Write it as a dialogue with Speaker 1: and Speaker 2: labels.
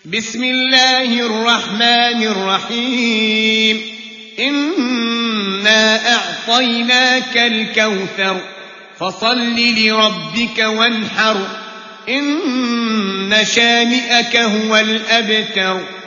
Speaker 1: بسم الله الرحمن الرحيم إنا أعطيناك الكوثر فصل لربك وانحر إن شانئك هو الأبتر.